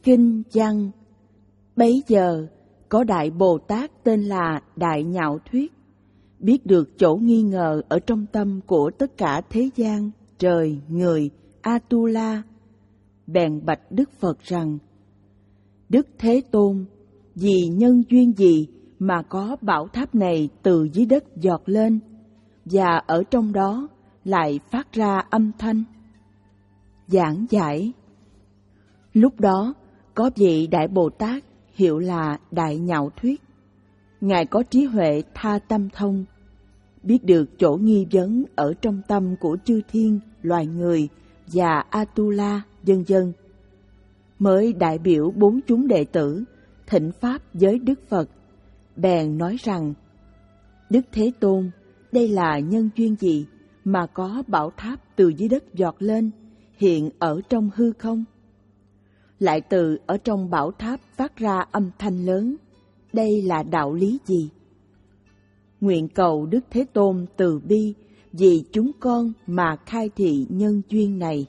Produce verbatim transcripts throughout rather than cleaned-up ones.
Kinh văn. Bấy giờ, có Đại Bồ Tát tên là Đại Nhạo Thuyết, biết được chỗ nghi ngờ ở trong tâm của tất cả thế gian, trời, người, Atula, bèn bạch Đức Phật rằng: Đức Thế Tôn, vì nhân duyên gì mà có bảo tháp này từ dưới đất giọt lên, và ở trong đó lại phát ra âm thanh? Giảng giải. Lúc đó, có vị Đại Bồ Tát hiệu là Đại Nhạo Thuyết. Ngài có trí huệ tha tâm thông, biết được chỗ nghi vấn ở trong tâm của chư thiên, loài người và Atula, vân vân. Mới đại biểu bốn chúng đệ tử thỉnh pháp với Đức Phật, bèn nói rằng: Đức Thế Tôn, đây là nhân duyên gì mà có bảo tháp từ dưới đất giọt lên, hiện ở trong hư không? Lại từ ở trong bảo tháp phát ra âm thanh lớn, đây là đạo lý gì? Nguyện cầu Đức Thế Tôn từ bi vì chúng con mà khai thị nhân duyên này.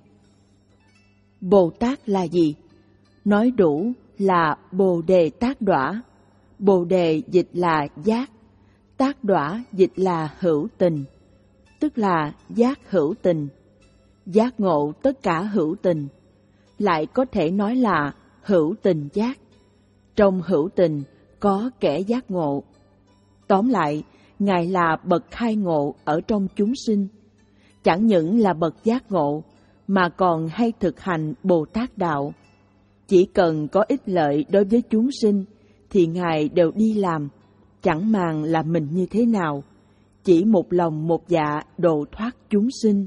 Bồ Tát là gì? Nói đủ là Bồ Đề Tác Đọa. Bồ Đề dịch là giác, Tác Đọa dịch là hữu tình, tức là giác hữu tình, giác ngộ tất cả hữu tình. Lại có thể nói là hữu tình giác. Trong hữu tình có kẻ giác ngộ. Tóm lại, Ngài là bậc khai ngộ ở trong chúng sinh. Chẳng những là bậc giác ngộ, mà còn hay thực hành Bồ Tát Đạo. Chỉ cần có ích lợi đối với chúng sinh, thì Ngài đều đi làm, chẳng màng là mình như thế nào, chỉ một lòng một dạ độ thoát chúng sinh.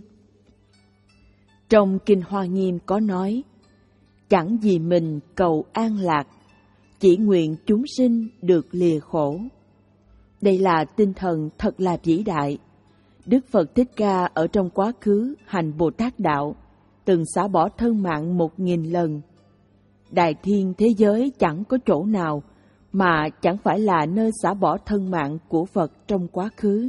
Trong Kinh Hoa Nghiêm có nói: Chẳng vì mình cầu an lạc, chỉ nguyện chúng sinh được lìa khổ. Đây là tinh thần thật là vĩ đại. Đức Phật Thích Ca ở trong quá khứ hành Bồ Tát Đạo, từng xả bỏ thân mạng một nghìn lần. Đại thiên thế giới chẳng có chỗ nào mà chẳng phải là nơi xả bỏ thân mạng của Phật trong quá khứ.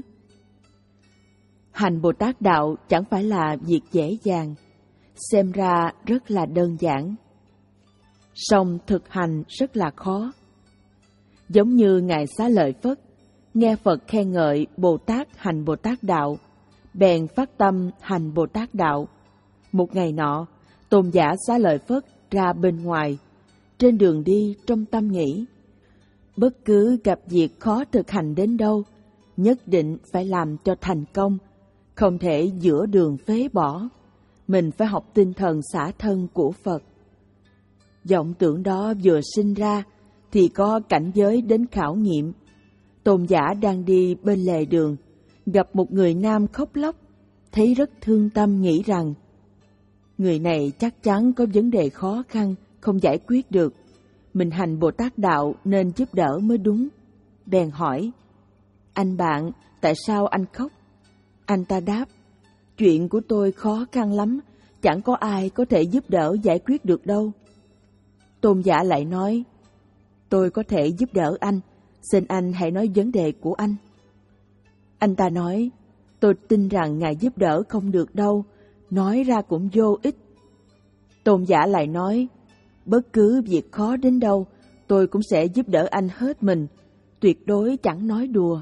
Hành Bồ Tát Đạo chẳng phải là việc dễ dàng, xem ra rất là đơn giản, song thực hành rất là khó. Giống như Ngài Xá Lợi Phất, nghe Phật khen ngợi Bồ Tát hành Bồ Tát Đạo, bèn phát tâm hành Bồ Tát Đạo. Một ngày nọ, tôn giả Xá Lợi Phất ra bên ngoài, trên đường đi trong tâm nghĩ: bất cứ gặp việc khó thực hành đến đâu, nhất định phải làm cho thành công, không thể giữa đường phế bỏ. Mình phải học tinh thần xả thân của Phật. Vọng tưởng đó vừa sinh ra thì có cảnh giới đến khảo nghiệm. Tôn giả đang đi bên lề đường, gặp một người nam khóc lóc, thấy rất thương tâm, nghĩ rằng người này chắc chắn có vấn đề khó khăn, không giải quyết được. Mình hành Bồ Tát Đạo nên giúp đỡ mới đúng. Bèn hỏi: anh bạn, tại sao anh khóc? Anh ta đáp: chuyện của tôi khó khăn lắm, chẳng có ai có thể giúp đỡ giải quyết được đâu. Tôn giả lại nói: tôi có thể giúp đỡ anh, xin anh hãy nói vấn đề của anh. Anh ta nói: tôi tin rằng ngài giúp đỡ không được đâu, nói ra cũng vô ích. Tôn giả lại nói: bất cứ việc khó đến đâu, tôi cũng sẽ giúp đỡ anh hết mình, tuyệt đối chẳng nói đùa.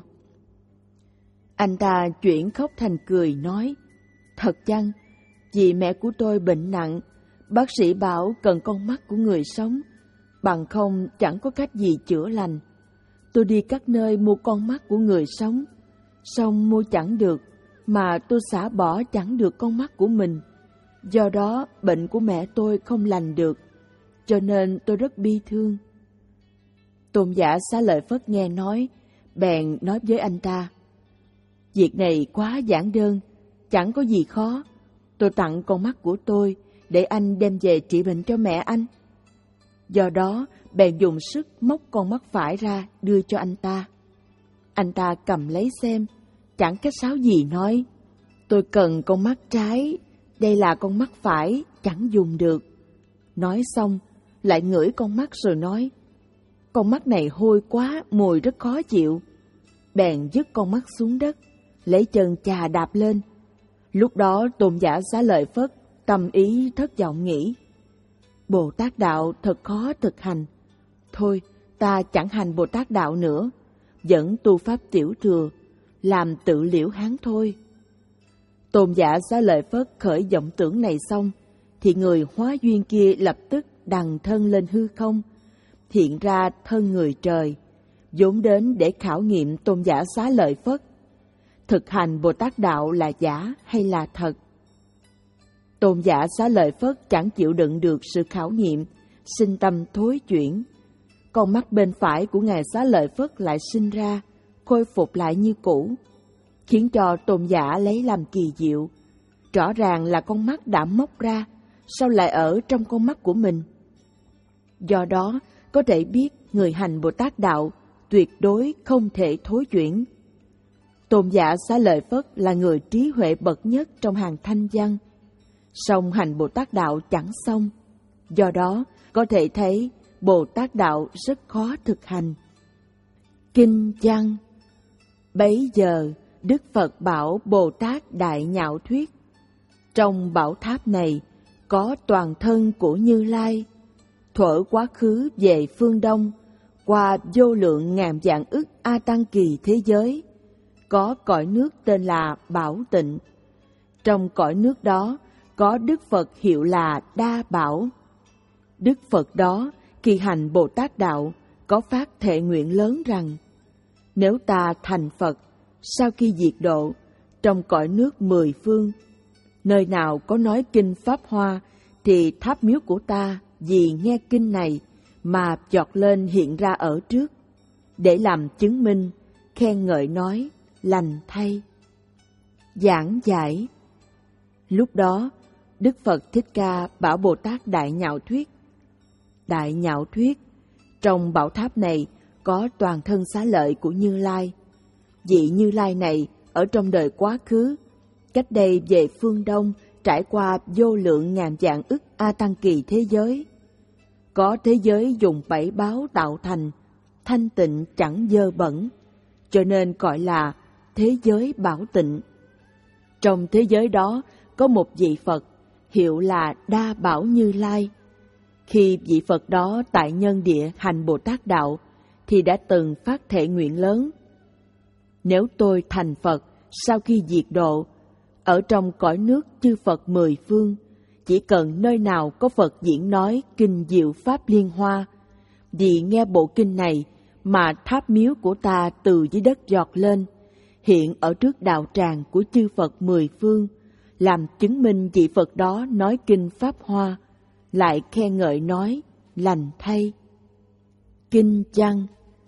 Anh ta chuyển khóc thành cười, nói: thật chăng? Vì mẹ của tôi bệnh nặng, bác sĩ bảo cần con mắt của người sống, bằng không chẳng có cách gì chữa lành. Tôi đi các nơi mua con mắt của người sống, song mua chẳng được, mà tôi xả bỏ chẳng được con mắt của mình. Do đó bệnh của mẹ tôi không lành được, cho nên tôi rất bi thương. Tôn giả Xá Lợi Phất nghe nói, bèn nói với anh ta: việc này quá giản đơn, chẳng có gì khó. Tôi tặng con mắt của tôi để anh đem về trị bệnh cho mẹ anh. Do đó bèn dùng sức móc con mắt phải ra đưa cho anh ta. Anh ta cầm lấy xem, chẳng cách sáo gì nói: tôi cần con mắt trái, đây là con mắt phải, chẳng dùng được. Nói xong lại ngửi con mắt rồi nói: con mắt này hôi quá, mùi rất khó chịu. Bèn vứt con mắt xuống đất, lấy chân chà đạp lên. Lúc đó tôn giả Xá Lợi Phất tâm ý thất vọng nghĩ: Bồ Tát đạo thật khó thực hành. Thôi, ta chẳng hành Bồ Tát đạo nữa, vẫn tu pháp tiểu thừa, làm tự liễu hán thôi. Tôn giả Xá Lợi Phất khởi vọng tưởng này xong, thì người hóa duyên kia lập tức đằng thân lên hư không, hiện ra thân người trời, vốn đến để khảo nghiệm Tôn giả Xá Lợi Phất. Thực hành Bồ Tát đạo là giả hay là thật? Tôn giả Xá Lợi Phất chẳng chịu đựng được sự khảo nghiệm, sinh tâm thối chuyển. Con mắt bên phải của Ngài Xá Lợi Phất lại sinh ra, khôi phục lại như cũ, khiến cho Tôn giả lấy làm kỳ diệu. Rõ ràng là con mắt đã móc ra, sao lại ở trong con mắt của mình? Do đó, có thể biết người hành Bồ Tát đạo tuyệt đối không thể thối chuyển. Tôn giả Xá Lợi Phất là người trí huệ bậc nhất trong hàng thanh văn, song hành Bồ Tát đạo chẳng xong. Do đó, có thể thấy Bồ Tát đạo rất khó thực hành. Kinh văn. Bấy giờ, Đức Phật bảo Bồ Tát Đại Nhạo Thuyết: trong bảo tháp này có toàn thân của Như Lai, thuở quá khứ về phương Đông, qua vô lượng ngàn vạn ức A Tăng kỳ thế giới, có cõi nước tên là Bảo Tịnh. Trong cõi nước đó có Đức Phật hiệu là Đa Bảo. Đức Phật đó khi hành Bồ Tát đạo có phát thệ nguyện lớn rằng: nếu ta thành Phật, sau khi diệt độ, trong cõi nước mười phương, nơi nào có nói kinh Pháp Hoa, thì tháp miếu của ta vì nghe kinh này mà chọt lên hiện ra ở trước, để làm chứng minh, khen ngợi nói, lành thay. Giảng giải. Lúc đó, Đức Phật Thích Ca bảo Bồ Tát Đại Nhạo Thuyết: Đại Nhạo Thuyết, trong bảo tháp này có toàn thân xá lợi của Như Lai. Vị Như Lai này ở trong đời quá khứ, cách đây về phương Đông, trải qua vô lượng ngàn vạn ức A Tăng kỳ thế giới. Có thế giới dùng bảy báo tạo thành, thanh tịnh chẳng dơ bẩn, cho nên gọi là thế giới Bảo Tịnh. Trong thế giới đó có một vị Phật hiệu là Đa Bảo Như Lai. Khi vị Phật đó tại nhân địa hành Bồ Tát đạo, thì đã từng phát thệ nguyện lớn: nếu tôi thành Phật sau khi diệt độ, ở trong cõi nước chư Phật mười phương, chỉ cần nơi nào có Phật diễn nói kinh diệu pháp liên hoa, vì nghe bộ kinh này mà tháp miếu của ta từ dưới đất giọt lên, hiện ở trước đạo tràng của chư Phật mười phương, làm chứng minh vị Phật đó nói kinh Pháp Hoa, lại khen ngợi nói, lành thay. Kinh văn.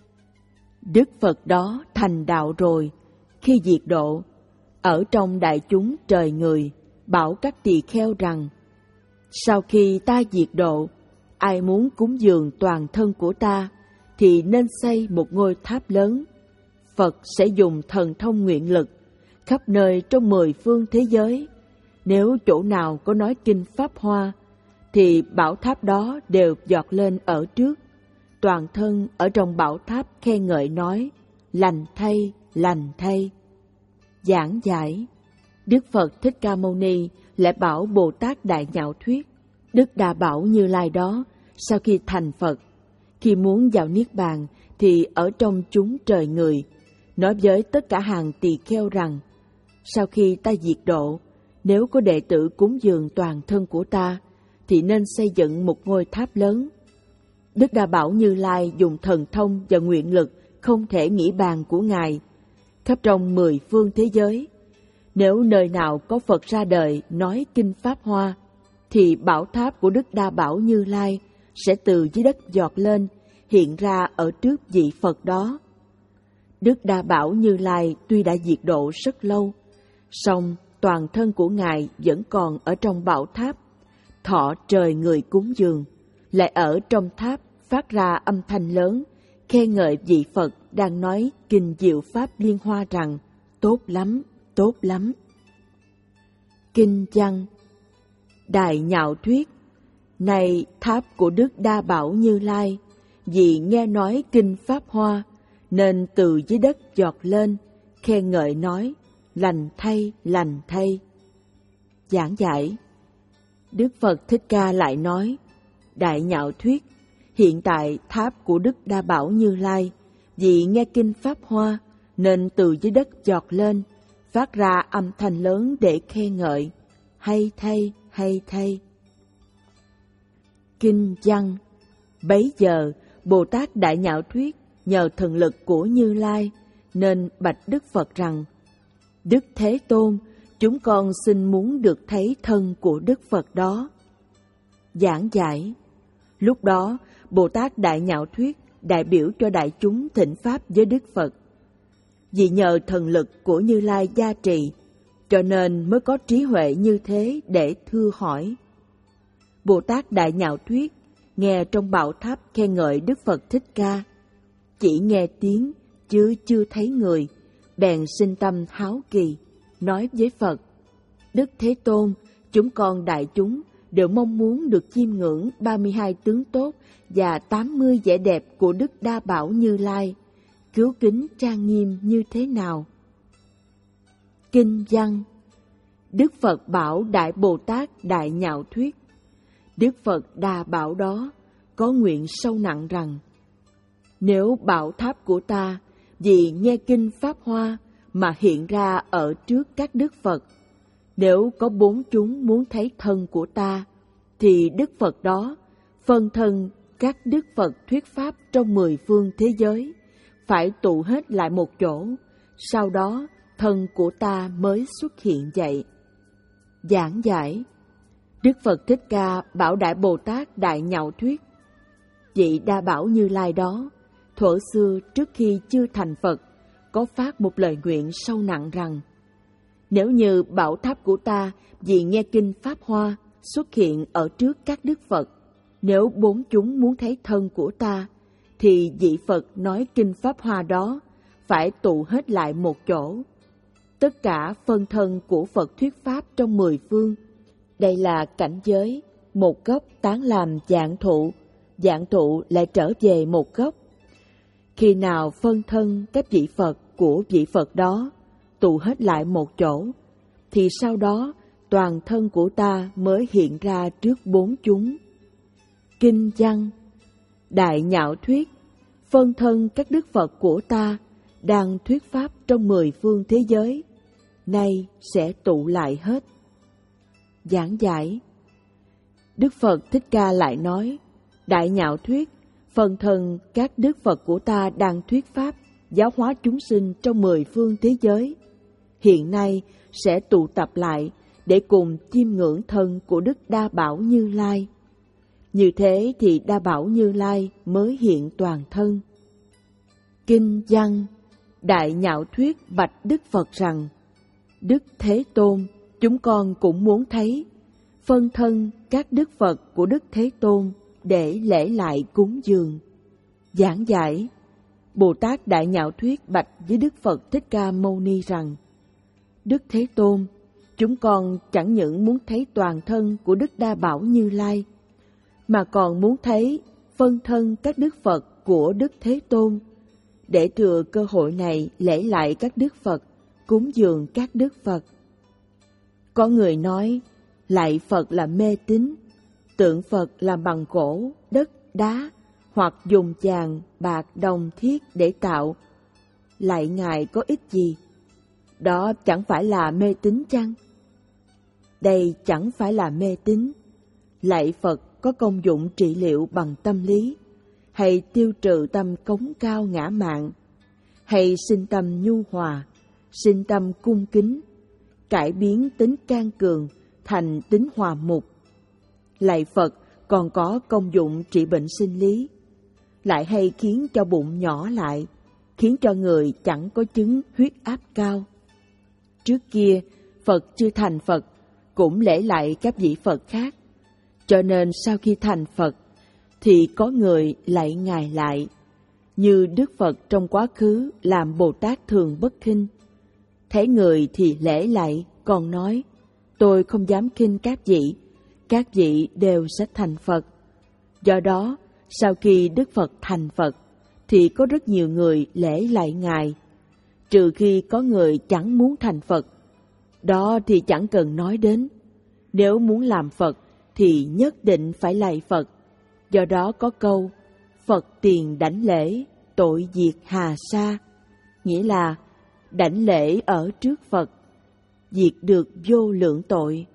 Đức Phật đó thành đạo rồi, khi diệt độ, ở trong đại chúng trời người, bảo các tỳ kheo rằng: sau khi ta diệt độ, ai muốn cúng dường toàn thân của ta, thì nên xây một ngôi tháp lớn. Phật sẽ dùng thần thông nguyện lực, khắp nơi trong mười phương thế giới. Nếu chỗ nào có nói kinh Pháp Hoa, thì bảo tháp đó đều giọt lên ở trước. Toàn thân ở trong bảo tháp khen ngợi nói, lành thay, lành thay. Giảng giải. Đức Phật Thích Ca Mâu Ni lại bảo Bồ Tát Đại Nhạo Thuyết: Đức Đà Bảo Như Lai đó, sau khi thành Phật, khi muốn vào Niết Bàn, thì ở trong chúng trời người, nói với tất cả hàng tỳ kheo rằng: sau khi ta diệt độ, nếu có đệ tử cúng dường toàn thân của ta, thì nên xây dựng một ngôi tháp lớn. Đức Đà Bảo Như Lai dùng thần thông và nguyện lực không thể nghĩ bàn của Ngài, khắp trong mười phương thế giới. Nếu nơi nào có Phật ra đời nói kinh Pháp Hoa, thì bảo tháp của Đức Đa Bảo Như Lai sẽ từ dưới đất giọt lên, hiện ra ở trước vị Phật đó. Đức Đa Bảo Như Lai tuy đã diệt độ rất lâu, song toàn thân của Ngài vẫn còn ở trong bảo tháp, thọ trời người cúng dường, lại ở trong tháp phát ra âm thanh lớn, khen ngợi vị Phật đang nói kinh diệu pháp liên hoa rằng: tốt lắm, tốt lắm. Kinh văn. Đại Nhạo Thuyết. Này tháp của Đức Đa Bảo Như Lai, vì nghe nói kinh Pháp Hoa, nên từ dưới đất giọt lên, khen ngợi nói, lành thay, lành thay. Giảng giải. Đức Phật Thích Ca lại nói: Đại Nhạo Thuyết, hiện tại tháp của Đức Đa Bảo Như Lai, vì nghe kinh Pháp Hoa nên từ dưới đất giọt lên, phát ra âm thanh lớn để khen ngợi. Hay thay, hay thay. Kinh văn. Bấy giờ, Bồ Tát Đại Nhạo Thuyết nhờ thần lực của Như Lai nên bạch Đức Phật rằng: Đức Thế Tôn, chúng con xin muốn được thấy thân của Đức Phật đó. Giảng giải. Lúc đó, Bồ Tát Đại Nhạo Thuyết đại biểu cho đại chúng thỉnh Pháp với Đức Phật. Vì nhờ thần lực của Như Lai gia trì, cho nên mới có trí huệ như thế để thưa hỏi. Bồ Tát Đại Nhạo Thuyết nghe trong bảo tháp khen ngợi Đức Phật Thích Ca, chỉ nghe tiếng chứ chưa thấy người, bèn sinh tâm háo kỳ, nói với Phật: Đức Thế Tôn, chúng con đại chúng đều mong muốn được chiêm ngưỡng ba mươi hai tướng tốt và tám mươi vẻ đẹp của Đức Đa Bảo Như Lai, cứu kính trang nghiêm như thế nào? Kinh văn. Đức Phật bảo Đại Bồ Tát Đại Nhạo Thuyết: Đức Phật Đa Bảo đó có nguyện sâu nặng rằng: Nếu bảo tháp của ta vì nghe kinh Pháp Hoa mà hiện ra ở trước các Đức Phật, nếu có bốn chúng muốn thấy thân của ta, thì Đức Phật đó phân thân các Đức Phật thuyết Pháp trong mười phương thế giới, phải tụ hết lại một chỗ, sau đó thân của ta mới xuất hiện dậy. Giảng giải. Đức Phật Thích Ca bảo Đại Bồ Tát Đại Nhạo Thuyết: Vị Đa Bảo Như Lai đó, thuở xưa trước khi chưa thành Phật, có phát một lời nguyện sâu nặng rằng: Nếu như bảo tháp của ta vì nghe kinh Pháp Hoa xuất hiện ở trước các Đức Phật, nếu bốn chúng muốn thấy thân của ta, thì vị Phật nói kinh Pháp Hoa đó phải tụ hết lại một chỗ. Tất cả phân thân của Phật thuyết Pháp trong mười phương. Đây là cảnh giới, một gốc tán làm dạng thụ, dạng thụ lại trở về một gốc. Khi nào phân thân các vị Phật của vị Phật đó tụ hết lại một chỗ, thì sau đó toàn thân của ta mới hiện ra trước bốn chúng. Kinh văn. Đại Nhạo Thuyết, phân thân các Đức Phật của ta đang thuyết Pháp trong mười phương thế giới, nay sẽ tụ lại hết. Giảng giải. Đức Phật Thích Ca lại nói: Đại Nhạo Thuyết, phân thân các Đức Phật của ta đang thuyết Pháp giáo hóa chúng sinh trong mười phương thế giới, hiện nay sẽ tụ tập lại để cùng chiêm ngưỡng thân của Đức Đa Bảo Như Lai. Như thế thì Đa Bảo Như Lai mới hiện toàn thân. Kinh văn. Đại Nhạo Thuyết bạch Đức Phật rằng: Đức Thế Tôn, chúng con cũng muốn thấy phân thân các Đức Phật của Đức Thế Tôn để lễ lại cúng dường. Giảng giải. Bồ Tát Đại Nhạo Thuyết bạch với Đức Phật Thích Ca Mâu Ni rằng: Đức Thế Tôn, chúng con chẳng những muốn thấy toàn thân của Đức Đa Bảo Như Lai, mà còn muốn thấy phân thân các Đức Phật của Đức Thế Tôn, để thừa cơ hội này lễ lại các Đức Phật, cúng dường các Đức Phật. Có người nói, lạy Phật là mê tín, tượng Phật làm bằng gỗ, đất, đá, hoặc dùng vàng, bạc, đồng, thiết để tạo. Lạy Ngài có ích gì? Đó chẳng phải là mê tín chăng? Đây chẳng phải là mê tín. Lạy Phật có công dụng trị liệu bằng tâm lý, hay tiêu trừ tâm cống cao ngã mạn, hay sinh tâm nhu hòa, sinh tâm cung kính, cải biến tính can cường thành tính hòa mục. Lạy Phật còn có công dụng trị bệnh sinh lý, lại hay khiến cho bụng nhỏ lại, khiến cho người chẳng có chứng huyết áp cao. Trước kia, Phật chưa thành Phật, cũng lễ lại các vị Phật khác, cho nên sau khi thành Phật, thì có người lạy Ngài lại, như Đức Phật trong quá khứ làm Bồ Tát thường bất khinh. Thấy người thì lễ lại, còn nói, tôi không dám khinh các vị, các vị đều sẽ thành Phật. Do đó, sau khi Đức Phật thành Phật, thì có rất nhiều người lễ lại Ngài, trừ khi có người chẳng muốn thành Phật. Đó thì chẳng cần nói đến. Nếu muốn làm Phật, thì nhất định phải lạy Phật, Do đó có câu Phật tiền đảnh lễ, tội diệt hà sa, nghĩa là đảnh lễ ở trước Phật, diệt được vô lượng tội.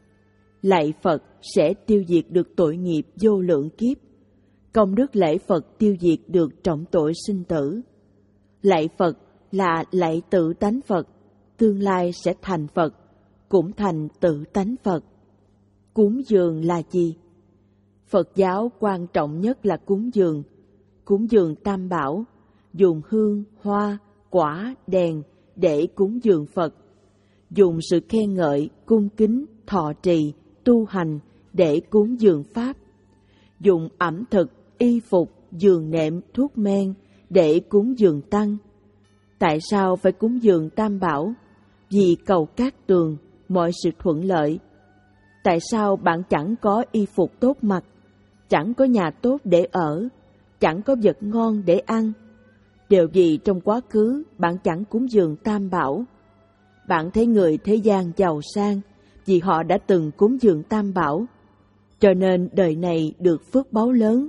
Lạy Phật sẽ tiêu diệt được tội nghiệp vô lượng kiếp. Công đức lễ Phật tiêu diệt được trọng tội sinh tử. Lạy Phật là lạy tự tánh Phật, tương lai sẽ thành Phật, cũng thành tự tánh Phật. Cúng dường là gì? Phật giáo quan trọng nhất là cúng dường. Cúng dường Tam Bảo, dùng hương, hoa, quả, đèn để cúng dường Phật. Dùng sự khen ngợi, cung kính, thọ trì, tu hành để cúng dường Pháp. Dùng ẩm thực, y phục, giường nệm, thuốc men để cúng dường Tăng. Tại sao phải cúng dường Tam Bảo? Vì cầu cát tường, mọi sự thuận lợi. Tại sao bạn chẳng có y phục tốt mặc, chẳng có nhà tốt để ở, chẳng có vật ngon để ăn? Điều gì trong quá khứ bạn chẳng cúng dường Tam Bảo? Bạn thấy người thế gian giàu sang vì họ đã từng cúng dường Tam Bảo, cho nên đời này được phước báu lớn.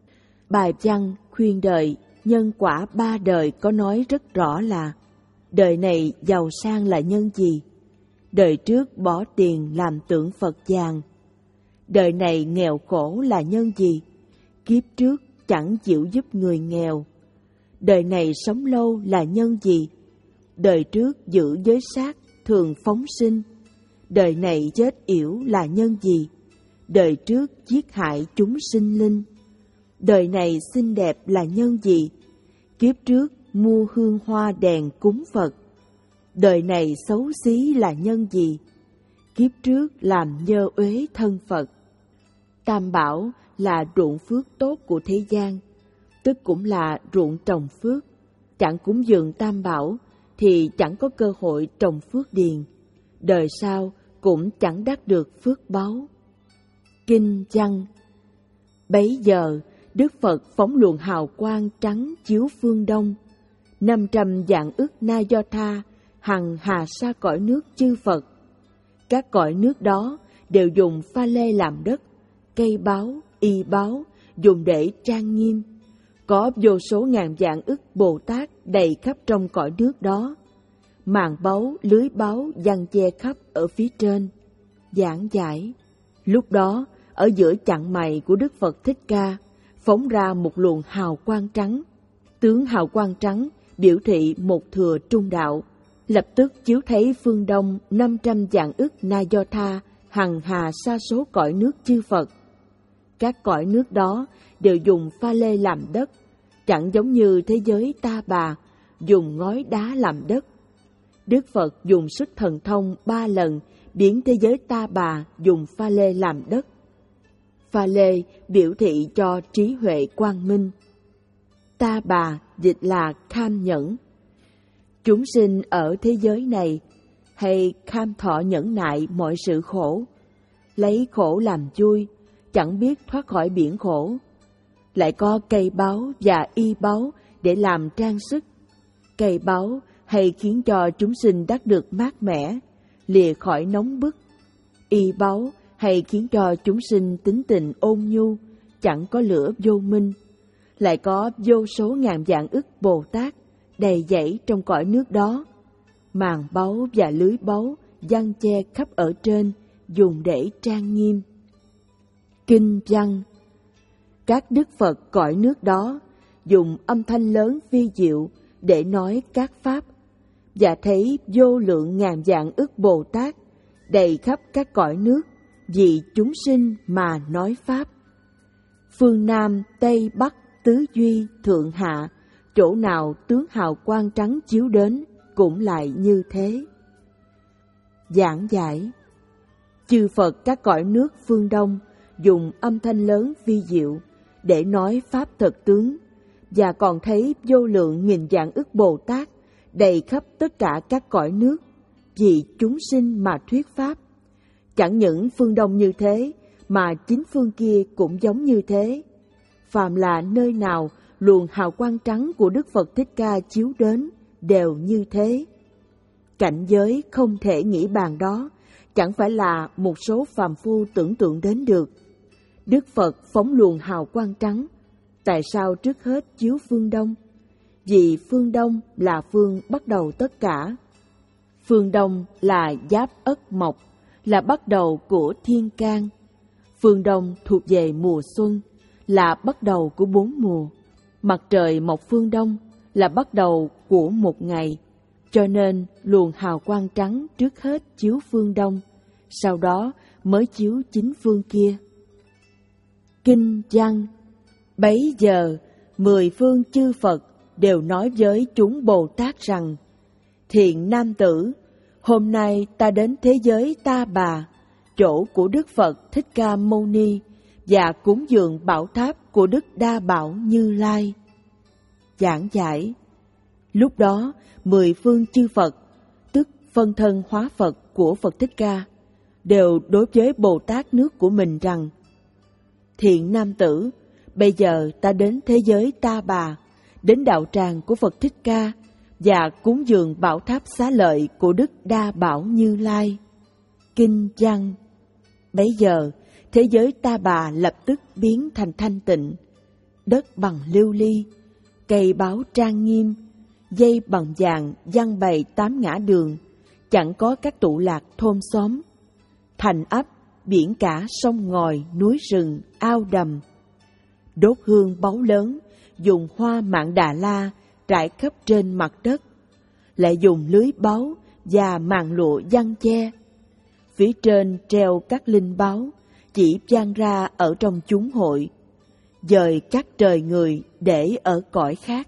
Bài văn khuyên đời nhân quả ba đời có nói rất rõ là đời này giàu sang là nhân gì? Đời trước bỏ tiền làm tượng Phật vàng. Đời này nghèo khổ là nhân gì? Kiếp trước chẳng chịu giúp người nghèo. Đời này sống lâu là nhân gì? Đời trước giữ giới sát, thường phóng sinh. Đời này chết yểu là nhân gì? Đời trước giết hại chúng sinh linh. Đời này xinh đẹp là nhân gì? Kiếp trước mua hương hoa đèn cúng Phật. Đời này xấu xí là nhân gì? Kiếp trước làm nhơ uế thân Phật. Tam Bảo là ruộng phước tốt của thế gian, tức cũng là ruộng trồng phước. Chẳng cúng dường Tam Bảo thì chẳng có cơ hội trồng phước điền, đời sau cũng chẳng đắc được phước báu. Kinh văn. Bấy giờ Đức Phật phóng luồng hào quang trắng chiếu phương đông, năm trăm vạn ức na do tha hằng hà sa cõi nước chư Phật. Các cõi nước đó đều dùng pha lê làm đất, cây báu, y báu dùng để trang nghiêm. Có vô số ngàn vạn ức Bồ Tát đầy khắp trong cõi nước đó. Màn báu, lưới báu giăng che khắp ở phía trên. Giảng giải. Lúc đó, ở giữa chặng mày của Đức Phật Thích Ca, phóng ra một luồng hào quang trắng. Tướng hào quang trắng biểu thị một thừa trung đạo. Lập tức chiếu thấy phương đông năm trăm vạn ức na do tha hằng hà sa số cõi nước chư Phật. Các cõi nước đó đều dùng pha lê làm đất, chẳng giống như thế giới Ta Bà dùng ngói đá làm đất. Đức Phật dùng sức thần thông ba lần biến thế giới Ta Bà dùng pha lê làm đất. Pha lê biểu thị cho trí huệ quang minh. Ta Bà dịch là kham nhẫn. Chúng sinh ở thế giới này hay kham thọ nhẫn nại mọi sự khổ, lấy khổ làm vui, chẳng biết thoát khỏi biển khổ. Lại có cây báu và y báu để làm trang sức. Cây báu hay khiến cho chúng sinh đắc được mát mẻ, lìa khỏi nóng bức. Y báu hay khiến cho chúng sinh tính tình ôn nhu, chẳng có lửa vô minh. Lại có vô số ngàn vạn ức Bồ Tát đầy dẫy trong cõi nước đó. Màn báu và lưới báu giăng che khắp ở trên, dùng để trang nghiêm. Kinh văn. Các đức Phật cõi nước đó dùng âm thanh lớn vi diệu để nói các pháp, và thấy vô lượng ngàn vạn ức Bồ Tát đầy khắp các cõi nước vì chúng sinh mà nói pháp. Phương Nam, Tây, Bắc, Tứ Duy, Thượng Hạ, chỗ nào tướng hào quang trắng chiếu đến cũng lại như thế. Giảng giải. Chư Phật các cõi nước phương Đông dùng âm thanh lớn vi diệu để nói pháp thật tướng, và còn thấy vô lượng nghìn vạn ức Bồ Tát đầy khắp tất cả các cõi nước vì chúng sinh mà thuyết pháp. Chẳng những phương Đông như thế, mà chính phương kia cũng giống như thế. Phàm là nơi nào luồng hào quang trắng của Đức Phật Thích Ca chiếu đến đều như thế. Cảnh giới không thể nghĩ bàn đó chẳng phải là một số phàm phu tưởng tượng đến được. Đức Phật phóng luồng hào quang trắng, tại sao trước hết chiếu phương Đông? Vì phương Đông là phương bắt đầu tất cả. Phương Đông là Giáp Ất Mộc, là bắt đầu của thiên can. Phương Đông thuộc về mùa xuân, là bắt đầu của bốn mùa. Mặt trời mọc phương Đông là bắt đầu của một ngày, cho nên luồng hào quang trắng trước hết chiếu phương Đông, sau đó mới chiếu chính phương kia. Kinh văn: Bấy giờ mười phương chư Phật đều nói với chúng Bồ Tát rằng: Thiện nam tử, hôm nay ta đến thế giới Ta Bà, chỗ của Đức Phật Thích Ca Mâu Ni, và cúng dường bảo tháp của Đức Đa Bảo Như Lai. Giảng giải: Lúc đó mười phương chư Phật, tức phân thân hóa Phật của Phật Thích Ca, đều đối với Bồ Tát nước của mình rằng: Thiện nam tử, bây giờ ta đến thế giới Ta Bà, đến đạo tràng của Phật Thích Ca, và cúng dường bảo tháp xá lợi của Đức Đa Bảo Như Lai. Kinh văn: Bấy giờ thế giới Ta Bà lập tức biến thành thanh tịnh, đất bằng lưu ly, cây báo trang nghiêm, dây bằng vàng giăng bày tám ngã đường, chẳng có các tụ lạc thôn xóm, thành ấp, biển cả, sông ngòi, núi rừng, ao đầm. Đốt hương báu lớn, dùng hoa mạn đà la trải khắp trên mặt đất, lại dùng lưới báu và màn lụa giăng che. Phía trên treo các linh báu, chỉ vang ra ở trong chúng hội, dời các trời người để ở cõi khác.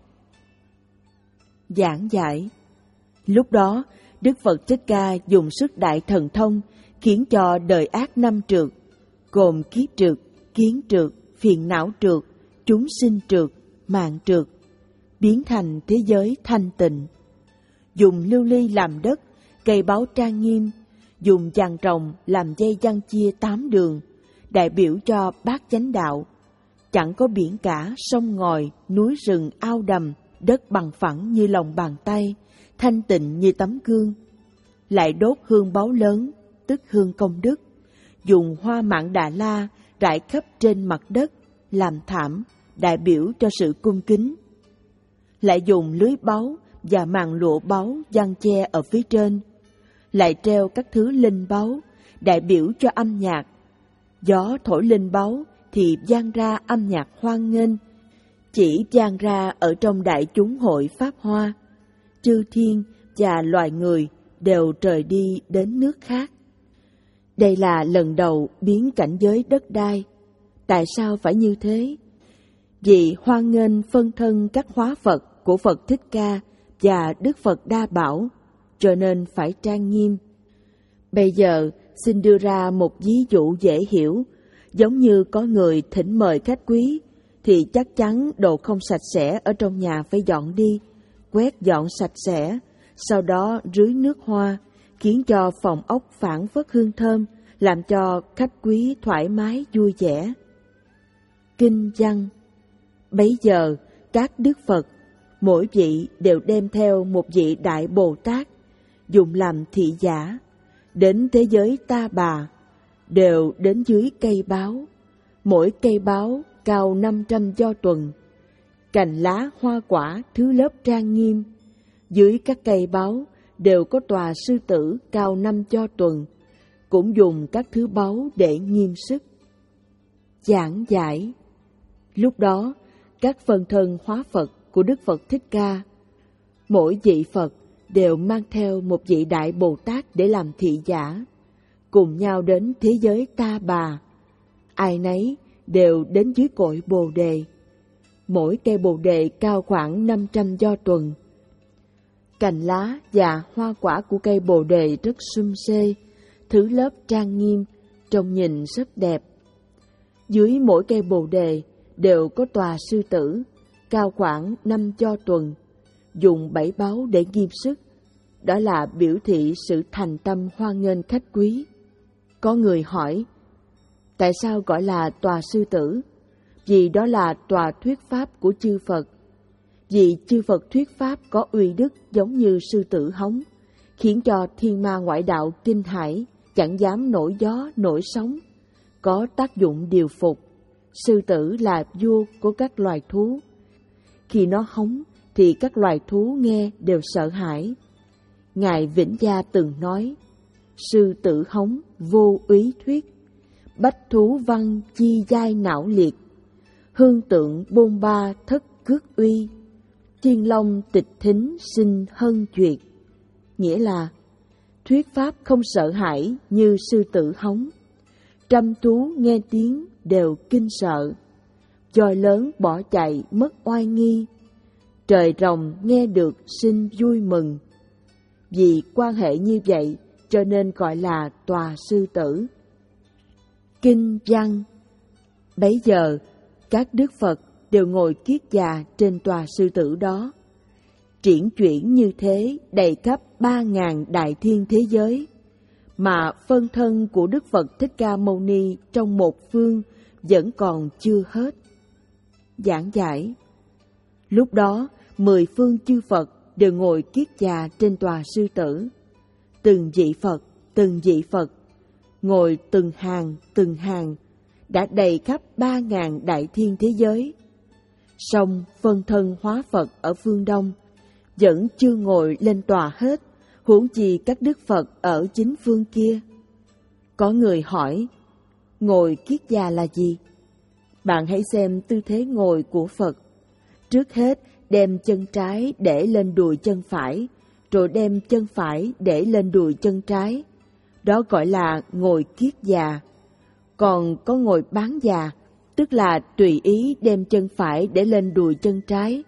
Giảng giải: Lúc đó, Đức Phật Thích Ca dùng sức đại thần thông khiến cho đời ác năm trượt, gồm kiết trượt, kiến trượt, phiền não trượt, chúng sinh trượt, mạng trượt, biến thành thế giới thanh tịnh. Dùng lưu ly làm đất, cây báu trang nghiêm, dùng giàn trồng làm dây giăng chia tám đường, đại biểu cho bát chánh đạo. Chẳng có biển cả, sông ngòi, núi rừng, ao đầm, đất bằng phẳng như lòng bàn tay, thanh tịnh như tấm gương. Lại đốt hương báu lớn, tức hương công đức, dùng hoa mạn đà la rải khắp trên mặt đất, làm thảm, đại biểu cho sự cung kính. Lại dùng lưới báu và màn lụa báu giăng che ở phía trên. Lại treo các thứ linh báu, đại biểu cho âm nhạc. Gió thổi linh báu thì vang ra âm nhạc hoan nghênh, chỉ vang ra ở trong đại chúng hội Pháp Hoa. Chư thiên và loài người đều rời đi đến nước khác. Đây là lần đầu biến cảnh giới đất đai. Tại sao phải như thế? Vì hoan nghênh phân thân các hóa Phật của Phật Thích Ca và Đức Phật Đa Bảo, cho nên phải trang nghiêm. Bây giờ xin đưa ra một ví dụ dễ hiểu. Giống như có người thỉnh mời khách quý, thì chắc chắn đồ không sạch sẽ ở trong nhà phải dọn đi, quét dọn sạch sẽ, sau đó rưới nước hoa, khiến cho phòng ốc phảng phất hương thơm, làm cho khách quý thoải mái vui vẻ. Kinh văn: Bấy giờ các Đức Phật, mỗi vị đều đem theo một vị Đại Bồ Tát, dùng làm thị giả, đến thế giới Ta Bà, đều đến dưới cây báo. Mỗi cây báo cao năm trăm do tuần, cành lá hoa quả thứ lớp trang nghiêm. Dưới các cây báo đều có tòa sư tử cao năm do tuần, cũng dùng các thứ báu để nghiêm sức. Giảng giải: Lúc đó, các phân thân hóa Phật của Đức Phật Thích Ca, mỗi vị Phật đều mang theo một vị Đại Bồ Tát để làm thị giả, cùng nhau đến thế giới Ta Bà. Ai nấy đều đến dưới cội Bồ Đề. Mỗi cây Bồ Đề cao khoảng năm trăm do tuần. Cành lá và hoa quả của cây Bồ Đề rất sum xê, thứ lớp trang nghiêm, trông nhìn rất đẹp. Dưới mỗi cây Bồ Đề đều có tòa sư tử, cao khoảng năm do tuần, dùng bảy báu để nghiêm sức. Đó là biểu thị sự thành tâm hoan nghênh khách quý. Có người hỏi, tại sao gọi là tòa sư tử? Vì đó là tòa thuyết pháp của chư Phật. Vì chư Phật thuyết pháp có uy đức giống như sư tử hống, khiến cho thiên ma ngoại đạo kinh hãi, chẳng dám nổi gió nổi sóng, có tác dụng điều phục. Sư tử là vua của các loài thú. Khi nó hống thì các loài thú nghe đều sợ hãi. Ngài Vĩnh Gia từng nói, sư tử hống vô úy thuyết, bách thú văn chi giai não liệt, hương tượng bôn ba thất cước uy, thiên long tịch thính sinh hân duyệt. Nghĩa là, thuyết pháp không sợ hãi như sư tử hống, trăm thú nghe tiếng đều kinh sợ, voi lớn bỏ chạy mất oai nghi, trời rồng nghe được sinh vui mừng. Vì quan hệ như vậy cho nên gọi là tòa sư tử. Kinh văn. Bấy giờ các đức Phật đều ngồi kiết già trên tòa sư tử đó. Triển chuyển như thế đầy khắp ba ngàn đại thiên thế giới, mà phân thân của Đức Phật Thích Ca Mâu Ni trong một phương vẫn còn chưa hết. Giảng giải. Lúc đó mười phương chư Phật đều ngồi kiết già trên tòa sư tử. Từng vị Phật, từng vị Phật, ngồi từng hàng, từng hàng, đã đầy khắp ba ngàn đại thiên thế giới. Song phân thân hóa Phật ở phương Đông vẫn chưa ngồi lên tòa hết, huống chi các đức Phật ở chính phương kia. Có người hỏi, ngồi kiết già là gì? Bạn hãy xem tư thế ngồi của Phật. Trước hết đem chân trái để lên đùi chân phải, rồi đem chân phải để lên đùi chân trái. Đó gọi là ngồi kiết già. Còn có ngồi bán già, tức là tùy ý đem chân phải để lên đùi chân trái.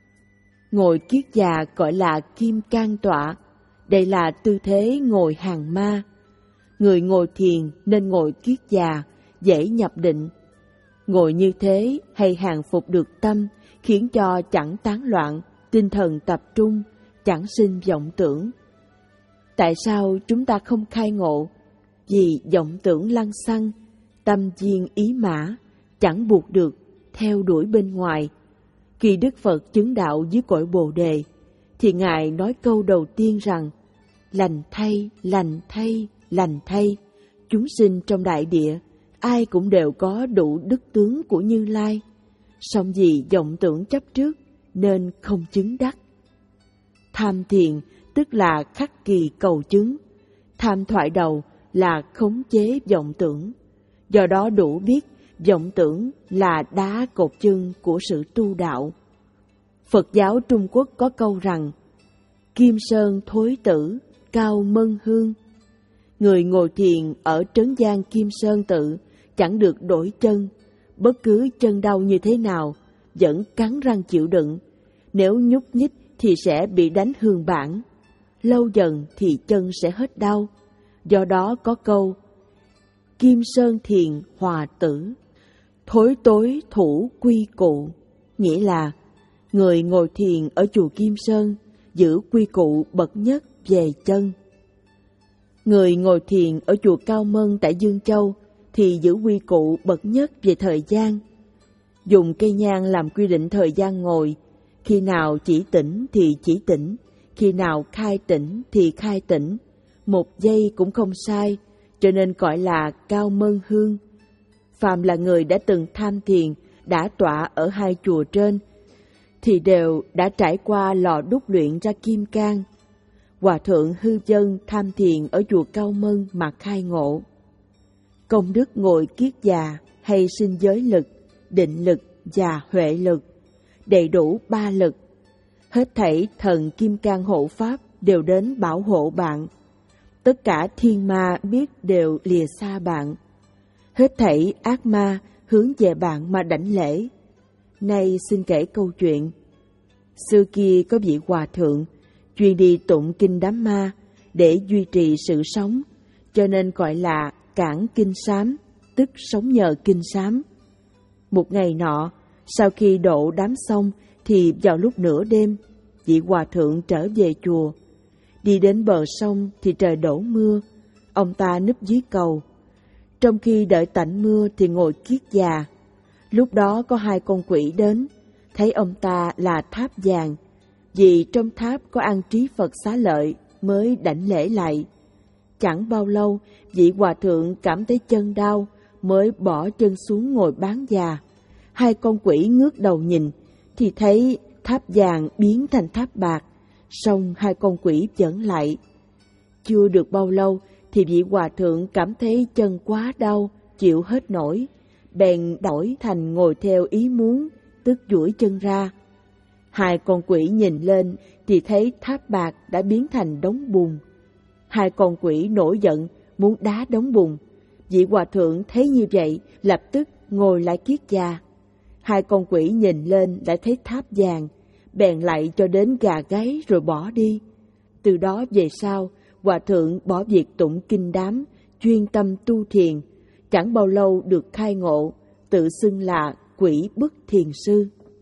Ngồi kiết già gọi là kim cang tọa. Đây là tư thế ngồi hàng ma. Người ngồi thiền nên ngồi kiết già, dễ nhập định. Ngồi như thế hay hàng phục được tâm, khiến cho chẳng tán loạn, tinh thần tập trung, chẳng sinh vọng tưởng. Tại sao chúng ta không khai ngộ? Vì vọng tưởng lăng xăng, tâm duyên ý mã, chẳng buộc được, theo đuổi bên ngoài. Khi Đức Phật chứng đạo dưới cội Bồ Đề, thì Ngài nói câu đầu tiên rằng, lành thay, lành thay, lành thay, chúng sinh trong đại địa, ai cũng đều có đủ đức tướng của Như Lai, song vì vọng tưởng chấp trước nên không chứng đắc. Tham thiền tức là khắc kỳ cầu chứng, tham thoại đầu là khống chế vọng tưởng. Do đó đủ biết vọng tưởng là đá cột chân của sự tu đạo. Phật giáo Trung Quốc có câu rằng, kim sơn thối tử, cao mân hương. Người ngồi thiền ở trấn Giang Kim Sơn Tự chẳng được đổi chân, bất cứ chân đau như thế nào vẫn cắn răng chịu đựng. Nếu nhúc nhích thì sẽ bị đánh hương bản, lâu dần thì chân sẽ hết đau. Do đó có câu Kim Sơn thiền hòa tử, thối tối thủ quy cụ, nghĩa là người ngồi thiền ở chùa Kim Sơn giữ quy cụ bậc nhất về chân. Người ngồi thiền ở chùa Cao Mân tại Dương Châu thì giữ quy cụ bậc nhất về thời gian. Dùng cây nhang làm quy định thời gian ngồi, khi nào chỉ tỉnh thì chỉ tỉnh, khi nào khai tỉnh thì khai tỉnh, một giây cũng không sai, cho nên gọi là Cao Mân Hương. Phàm là người đã từng tham thiền, đã tọa ở hai chùa trên, thì đều đã trải qua lò đúc luyện ra kim cang. Hòa thượng Hư Dân tham thiền ở chùa Cao Mân mà khai ngộ. Công đức ngồi kiết già hay sinh giới lực, định lực và huệ lực, đầy đủ ba lực. Hết thảy thần kim cang hộ pháp đều đến bảo hộ bạn. Tất cả thiên ma biết đều lìa xa bạn. Hết thảy ác ma hướng về bạn mà đảnh lễ. Nay xin kể câu chuyện. Xưa kia có vị hòa thượng chuyên đi tụng kinh đám ma để duy trì sự sống, cho nên gọi là cản kinh sám, tức sống nhờ kinh sám. Một ngày nọ, sau khi độ đám xong thì vào lúc nửa đêm, vị hòa thượng trở về chùa. Đi đến bờ sông thì trời đổ mưa, ông ta núp dưới cầu. Trong khi đợi tạnh mưa thì ngồi kiết già. Lúc đó có hai con quỷ đến, thấy ông ta là tháp vàng, vì trong tháp có an trí Phật Xá Lợi mới đảnh lễ lại. Chẳng bao lâu, vị hòa thượng cảm thấy chân đau, mới bỏ chân xuống ngồi bán già. Hai con quỷ ngước đầu nhìn, thì thấy tháp vàng biến thành tháp bạc, xong hai con quỷ chởn lại. Chưa được bao lâu thì vị hòa thượng cảm thấy chân quá đau, chịu hết nổi, bèn đổi thành ngồi theo ý muốn, tức duỗi chân ra. Hai con quỷ nhìn lên thì thấy tháp bạc đã biến thành đống bùn. Hai con quỷ nổi giận muốn đá đống bùn. Vị hòa thượng thấy như vậy, lập tức ngồi lại kiết già. Hai con quỷ nhìn lên đã thấy tháp vàng, bèn lại cho đến gà gáy rồi bỏ đi. Từ đó về sau, hòa thượng bỏ việc tụng kinh đám, chuyên tâm tu thiền, chẳng bao lâu được khai ngộ, tự xưng là Quỷ Bức Thiền Sư.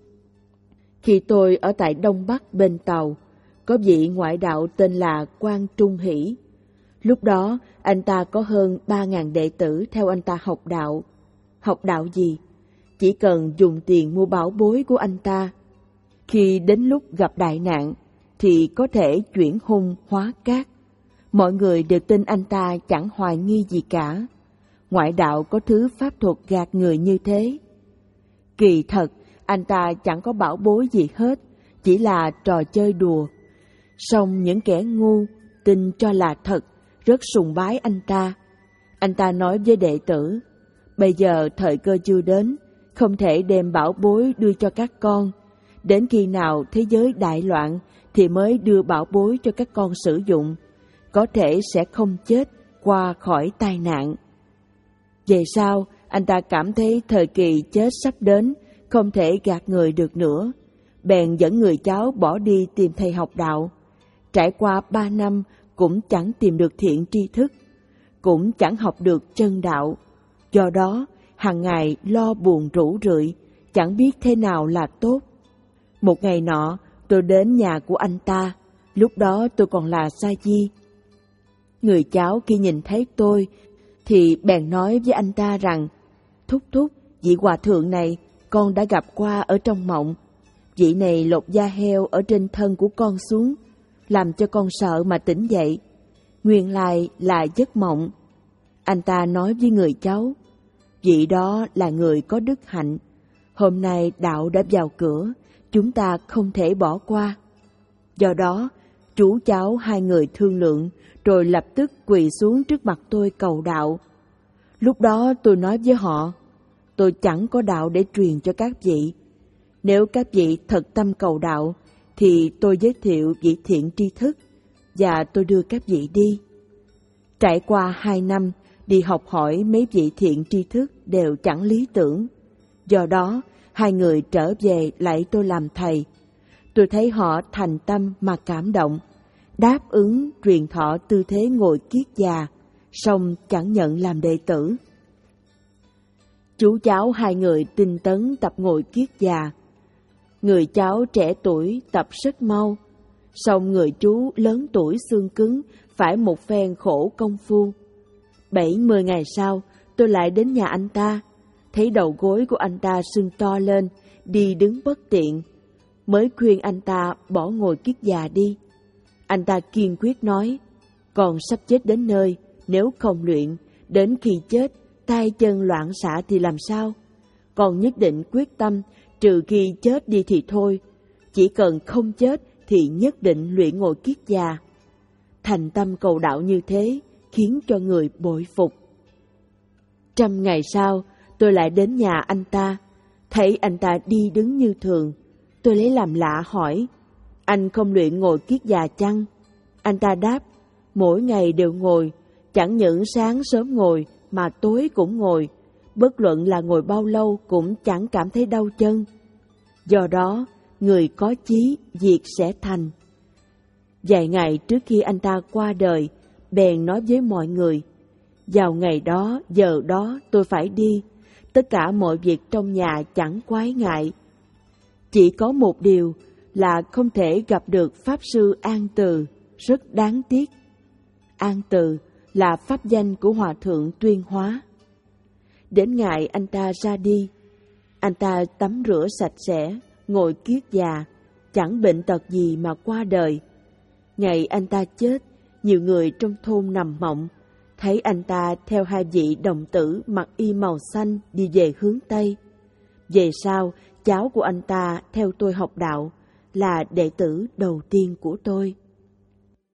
Khi tôi ở tại Đông Bắc bên Tàu, có vị ngoại đạo tên là Quan Trung Hỷ. Lúc đó, anh ta có hơn ba ngàn đệ tử theo anh ta học đạo. Học đạo gì? Chỉ cần dùng tiền mua bảo bối của anh ta. Khi đến lúc gặp đại nạn, thì có thể chuyển hung hóa cát. Mọi người đều tin anh ta chẳng hoài nghi gì cả. Ngoại đạo có thứ pháp thuật gạt người như thế. Kỳ thật, anh ta chẳng có bảo bối gì hết, chỉ là trò chơi đùa. Song những kẻ ngu, tin cho là thật, rất sùng bái anh ta. Anh ta nói với đệ tử, bây giờ thời cơ chưa đến, không thể đem bảo bối đưa cho các con. Đến khi nào thế giới đại loạn thì mới đưa bảo bối cho các con sử dụng. Có thể sẽ không chết qua khỏi tai nạn. Về sau, anh ta cảm thấy thời kỳ chết sắp đến, không thể gạt người được nữa. Bèn dẫn người cháu bỏ đi tìm thầy học đạo. Trải qua ba năm cũng chẳng tìm được thiện tri thức, cũng chẳng học được chân đạo. Do đó, hàng ngày lo buồn rũ rượi, chẳng biết thế nào là tốt. Một ngày nọ, tôi đến nhà của anh ta, lúc đó tôi còn là sa di. Người cháu khi nhìn thấy tôi, thì bèn nói với anh ta rằng, thúc thúc, vị hòa thượng này con đã gặp qua ở trong mộng. Vị này lột da heo ở trên thân của con xuống, làm cho con sợ mà tỉnh dậy. Nguyên lai là giấc mộng. Anh ta nói với người cháu, vị đó là người có đức hạnh. Hôm nay đạo đã vào cửa, chúng ta không thể bỏ qua. Do đó, chú cháu hai người thương lượng, rồi lập tức quỳ xuống trước mặt tôi cầu đạo. Lúc đó tôi nói với họ, tôi chẳng có đạo để truyền cho các vị. Nếu các vị thật tâm cầu đạo, thì tôi giới thiệu vị thiện tri thức, và tôi đưa các vị đi. Trải qua hai năm, đi học hỏi mấy vị thiện tri thức đều chẳng lý tưởng. Do đó, hai người trở về lại tôi làm thầy. Tôi thấy họ thành tâm mà cảm động, đáp ứng truyền thọ tư thế ngồi kiết già, song chẳng nhận làm đệ tử. Chú cháu hai người tinh tấn tập ngồi kiết già. Người cháu trẻ tuổi tập rất mau, song người chú lớn tuổi xương cứng phải một phen khổ công phu. Bảy mươi ngày sau, tôi lại đến nhà anh ta, thấy đầu gối của anh ta sưng to lên, đi đứng bất tiện, mới khuyên anh ta bỏ ngồi kiết già đi. Anh ta kiên quyết nói, còn sắp chết đến nơi, nếu không luyện, đến khi chết, tay chân loạn xạ thì làm sao? Còn nhất định quyết tâm, trừ khi chết đi thì thôi, chỉ cần không chết thì nhất định luyện ngồi kiết già. Thành tâm cầu đạo như thế, khiến cho người bội phục. Trăm ngày sau, tôi lại đến nhà anh ta, thấy anh ta đi đứng như thường. Tôi lấy làm lạ hỏi, anh không luyện ngồi kiết già chăng? Anh ta đáp, mỗi ngày đều ngồi, chẳng những sáng sớm ngồi mà tối cũng ngồi, bất luận là ngồi bao lâu cũng chẳng cảm thấy đau chân. Do đó, người có chí, việc sẽ thành. Vài ngày trước khi anh ta qua đời, bèn nói với mọi người, vào ngày đó, giờ đó tôi phải đi, tất cả mọi việc trong nhà chẳng quái ngại. Chỉ có một điều là không thể gặp được Pháp Sư An Từ, rất đáng tiếc. An Từ là pháp danh của Hòa Thượng Tuyên Hóa. Đến ngày anh ta ra đi, anh ta tắm rửa sạch sẽ, ngồi kiết già, chẳng bệnh tật gì mà qua đời. Ngày anh ta chết, nhiều người trong thôn nằm mộng, thấy anh ta theo hai vị đồng tử mặc y màu xanh đi về hướng Tây. Về sau, cháu của anh ta theo tôi học đạo, là đệ tử đầu tiên của tôi.